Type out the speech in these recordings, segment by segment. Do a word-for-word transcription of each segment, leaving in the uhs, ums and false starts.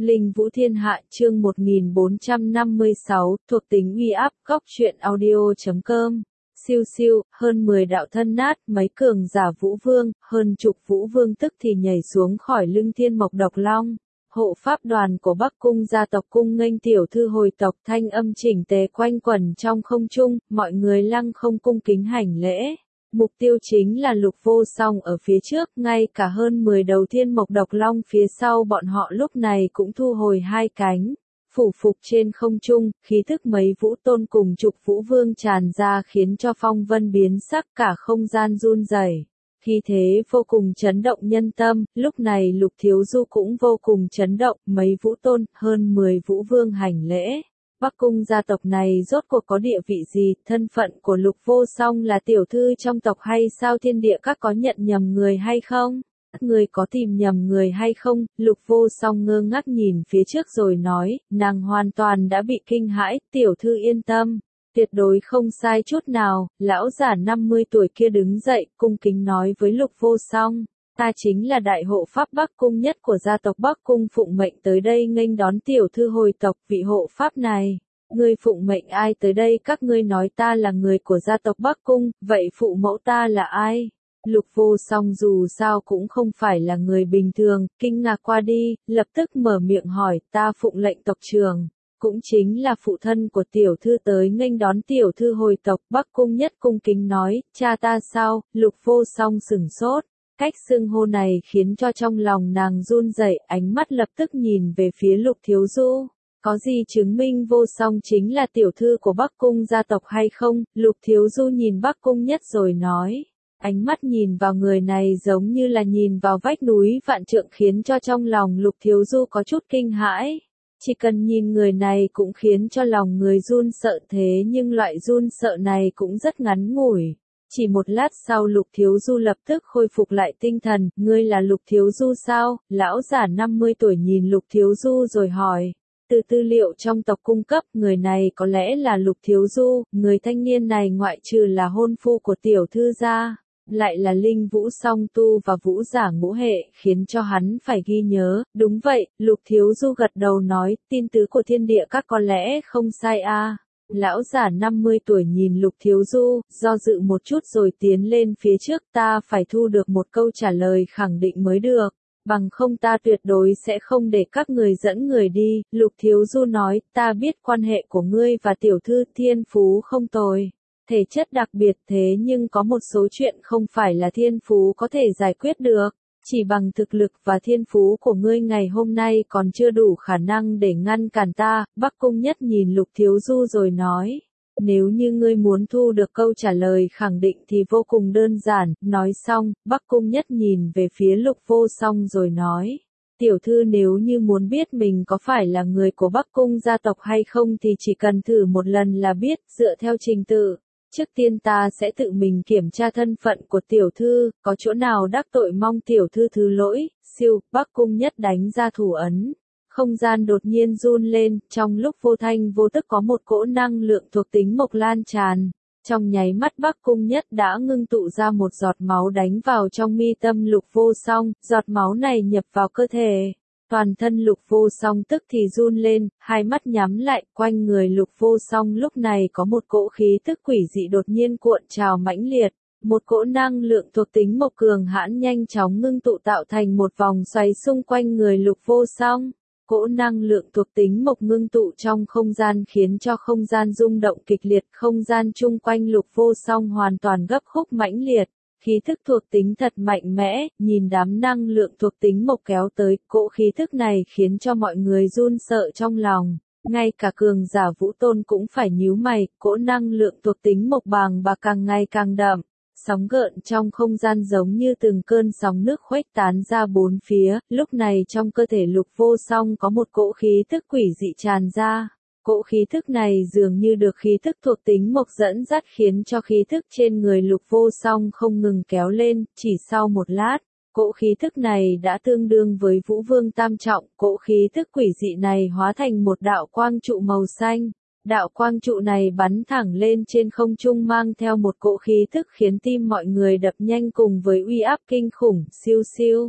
Linh Vũ Thiên Hạ chương một nghìn bốn trăm năm mươi sáu, thuộc tính uy áp, góc truyện audio chấm com. Siêu siêu, hơn mười đạo thân nát, mấy cường giả vũ vương, hơn chục vũ vương tức thì nhảy xuống khỏi lưng thiên mộc độc long. Hộ pháp đoàn của Bắc Cung gia tộc cung nghênh tiểu thư hồi tộc, thanh âm chỉnh tề quanh quẩn trong không trung, mọi người lăng không cung kính hành lễ. Mục tiêu chính là Lục Vô Song ở phía trước, ngay cả hơn mười đầu thiên mộc độc long phía sau bọn họ lúc này cũng thu hồi hai cánh. Phủ phục trên không trung, khí thức mấy vũ tôn cùng chục vũ vương tràn ra khiến cho phong vân biến sắc, cả không gian run rẩy. Khí thế vô cùng chấn động nhân tâm, lúc này Lục Thiếu Du cũng vô cùng chấn động, mấy vũ tôn, hơn mười vũ vương hành lễ. Bắc Cung gia tộc này rốt cuộc có địa vị gì, thân phận của Lục Vô Song là tiểu thư trong tộc hay sao, thiên địa các có nhận nhầm người hay không? Người có tìm nhầm người hay không? Lục Vô Song ngơ ngác nhìn phía trước rồi nói, nàng hoàn toàn đã bị kinh hãi, tiểu thư yên tâm, tuyệt đối không sai chút nào. Lão giả năm mươi tuổi kia đứng dậy, cung kính nói với Lục Vô Song, ta chính là đại hộ pháp Bắc Cung nhất của gia tộc Bắc Cung, phụng mệnh tới đây nghênh đón tiểu thư hồi tộc. Vị hộ pháp này, ngươi phụng mệnh ai tới đây? Các ngươi nói ta là người của gia tộc Bắc Cung, vậy phụ mẫu ta là ai? Lục Vô Song dù sao cũng không phải là người bình thường, kinh ngạc qua đi, lập tức mở miệng hỏi, ta phụng lệnh tộc trưởng, cũng chính là phụ thân của tiểu thư tới nghênh đón tiểu thư hồi tộc. Bắc Cung nhất cung kính nói, cha ta sao? Lục Vô Song sửng sốt, cách xưng hô này khiến cho trong lòng nàng run rẩy, ánh mắt lập tức nhìn về phía Lục Thiếu Du. Có gì chứng minh Vô Song chính là tiểu thư của Bắc Cung gia tộc hay không? Lục Thiếu Du nhìn Bắc Cung nhất rồi nói. Ánh mắt nhìn vào người này giống như là nhìn vào vách núi vạn trượng, khiến cho trong lòng Lục Thiếu Du có chút kinh hãi. Chỉ cần nhìn người này cũng khiến cho lòng người run sợ, thế nhưng loại run sợ này cũng rất ngắn ngủi. Chỉ một lát sau Lục Thiếu Du lập tức khôi phục lại tinh thần, ngươi là Lục Thiếu Du sao? Lão giả năm mươi tuổi nhìn Lục Thiếu Du rồi hỏi. Từ tư liệu trong tộc cung cấp, người này có lẽ là Lục Thiếu Du, người thanh niên này ngoại trừ là hôn phu của tiểu thư gia, lại là linh vũ song tu và vũ giả ngũ hệ, khiến cho hắn phải ghi nhớ. Đúng vậy, Lục Thiếu Du gật đầu nói, tin tứ của thiên địa các có lẽ không sai a. À. Lão giả năm mươi tuổi nhìn Lục Thiếu Du, do dự một chút rồi tiến lên phía trước, ta phải thu được một câu trả lời khẳng định mới được, bằng không ta tuyệt đối sẽ không để các người dẫn người đi. Lục Thiếu Du nói, ta biết quan hệ của ngươi và tiểu thư thiên phú không tồi, thể chất đặc biệt, thế nhưng có một số chuyện không phải là thiên phú có thể giải quyết được. Chỉ bằng thực lực và thiên phú của ngươi ngày hôm nay còn chưa đủ khả năng để ngăn cản ta. Bắc Cung nhất nhìn Lục Thiếu Du rồi nói, nếu như ngươi muốn thu được câu trả lời khẳng định thì vô cùng đơn giản. Nói xong, Bắc Cung nhất nhìn về phía Lục Vô Song rồi nói, tiểu thư nếu như muốn biết mình có phải là người của Bắc Cung gia tộc hay không thì chỉ cần thử một lần là biết, dựa theo trình tự. Trước tiên ta sẽ tự mình kiểm tra thân phận của tiểu thư, có chỗ nào đắc tội mong tiểu thư thứ lỗi. Siêu, Bắc Cung nhất đánh ra thủ ấn. Không gian đột nhiên run lên, trong lúc vô thanh vô tức có một cỗ năng lượng thuộc tính mộc lan tràn. Trong nháy mắt Bắc Cung nhất đã ngưng tụ ra một giọt máu đánh vào trong mi tâm Lục Vô Song, giọt máu này nhập vào cơ thể. Toàn thân Lục Vô Song tức thì run lên, hai mắt nhắm lại, quanh người Lục Vô Song lúc này có một cỗ khí tức quỷ dị đột nhiên cuộn trào mãnh liệt, một cỗ năng lượng thuộc tính mộc cường hãn nhanh chóng ngưng tụ tạo thành một vòng xoáy xung quanh người Lục Vô Song. Cỗ năng lượng thuộc tính mộc ngưng tụ trong không gian khiến cho không gian rung động kịch liệt, không gian chung quanh Lục Vô Song hoàn toàn gấp khúc mãnh liệt. Khí thức thuộc tính thật mạnh mẽ, nhìn đám năng lượng thuộc tính mộc kéo tới, cỗ khí thức này khiến cho mọi người run sợ trong lòng, ngay cả cường giả vũ tôn cũng phải nhíu mày. Cỗ năng lượng thuộc tính mộc bàng bạc càng ngày càng đậm, sóng gợn trong không gian giống như từng cơn sóng nước khuếch tán ra bốn phía. Lúc này trong cơ thể Lục Vô Song có một cỗ khí thức quỷ dị tràn ra. Cỗ khí thức này dường như được khí thức thuộc tính mộc dẫn dắt khiến cho khí thức trên người Lục Vô Song không ngừng kéo lên. Chỉ sau một lát, cỗ khí thức này đã tương đương với Vũ Vương tam trọng. Cỗ khí thức quỷ dị này hóa thành một đạo quang trụ màu xanh. Đạo quang trụ này bắn thẳng lên trên không trung mang theo một cỗ khí thức khiến tim mọi người đập nhanh cùng với uy áp kinh khủng. Siêu siêu.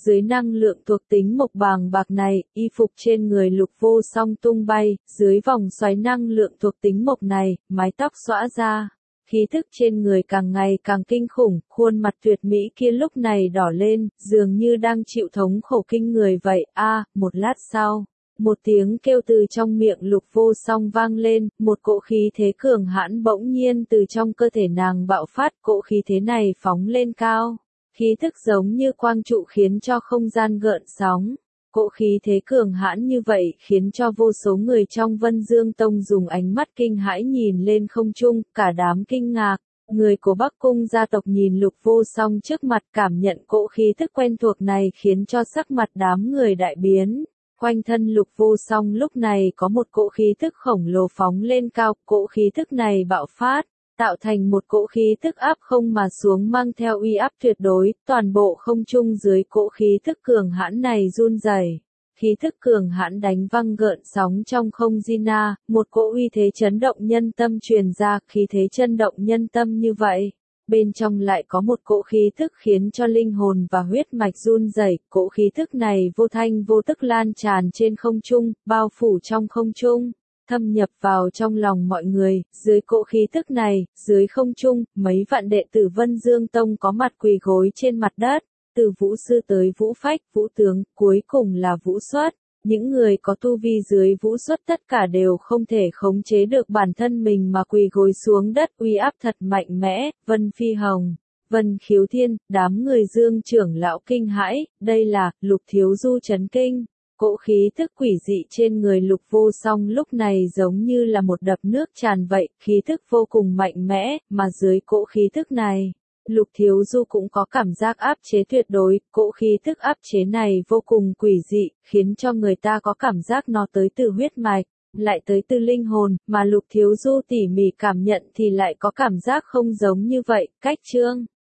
dưới năng lượng thuộc tính mộc bàng bạc này, y phục trên người Lục Vô Song tung bay, dưới vòng xoáy năng lượng thuộc tính mộc này, mái tóc xõa ra. Khí thức trên người càng ngày càng kinh khủng, khuôn mặt tuyệt mỹ kia lúc này đỏ lên, dường như đang chịu thống khổ kinh người vậy. A, một lát sau, một tiếng kêu từ trong miệng Lục Vô Song vang lên, một cỗ khí thế cường hãn bỗng nhiên từ trong cơ thể nàng bạo phát, cỗ khí thế này phóng lên cao. Khí thức giống như quang trụ khiến cho không gian gợn sóng. Cỗ khí thế cường hãn như vậy khiến cho vô số người trong Vân Dương Tông dùng ánh mắt kinh hãi nhìn lên không trung, cả đám kinh ngạc. Người của Bắc Cung gia tộc nhìn Lục Vô Song trước mặt cảm nhận cỗ khí thức quen thuộc này khiến cho sắc mặt đám người đại biến. Quanh thân Lục Vô Song lúc này có một cỗ khí thức khổng lồ phóng lên cao, cỗ khí thức này bạo phát, tạo thành một cỗ khí thức áp không mà xuống mang theo uy áp tuyệt đối, toàn bộ không trung dưới cỗ khí thức cường hãn này run rẩy. Khí thức cường hãn đánh văng gợn sóng trong không Gina, một cỗ uy thế chấn động nhân tâm truyền ra, khí thế chấn động nhân tâm như vậy. Bên trong lại có một cỗ khí thức khiến cho linh hồn và huyết mạch run rẩy, cỗ khí thức này vô thanh vô tức lan tràn trên không trung, bao phủ trong không trung, thâm nhập vào trong lòng mọi người. Dưới cỗ khí thức này, dưới không trung, mấy vạn đệ tử Vân Dương Tông có mặt quỳ gối trên mặt đất, từ vũ sư tới vũ phách, vũ tướng, cuối cùng là vũ xuất. Những người có tu vi dưới vũ xuất tất cả đều không thể khống chế được bản thân mình mà quỳ gối xuống đất, uy áp thật mạnh mẽ. Vân Phi Hồng, Vân Khiếu Thiên, đám người Dương trưởng lão kinh hãi, đây là Lục Thiếu Du chấn kinh. Cỗ khí thức quỷ dị trên người Lục Vô Song lúc này giống như là một đập nước tràn vậy, khí thức vô cùng mạnh mẽ, mà dưới cỗ khí thức này, Lục Thiếu Du cũng có cảm giác áp chế tuyệt đối, cỗ khí thức áp chế này vô cùng quỷ dị, khiến cho người ta có cảm giác nó tới từ huyết mạch, lại tới từ linh hồn, mà Lục Thiếu Du tỉ mỉ cảm nhận thì lại có cảm giác không giống như vậy. Cách chương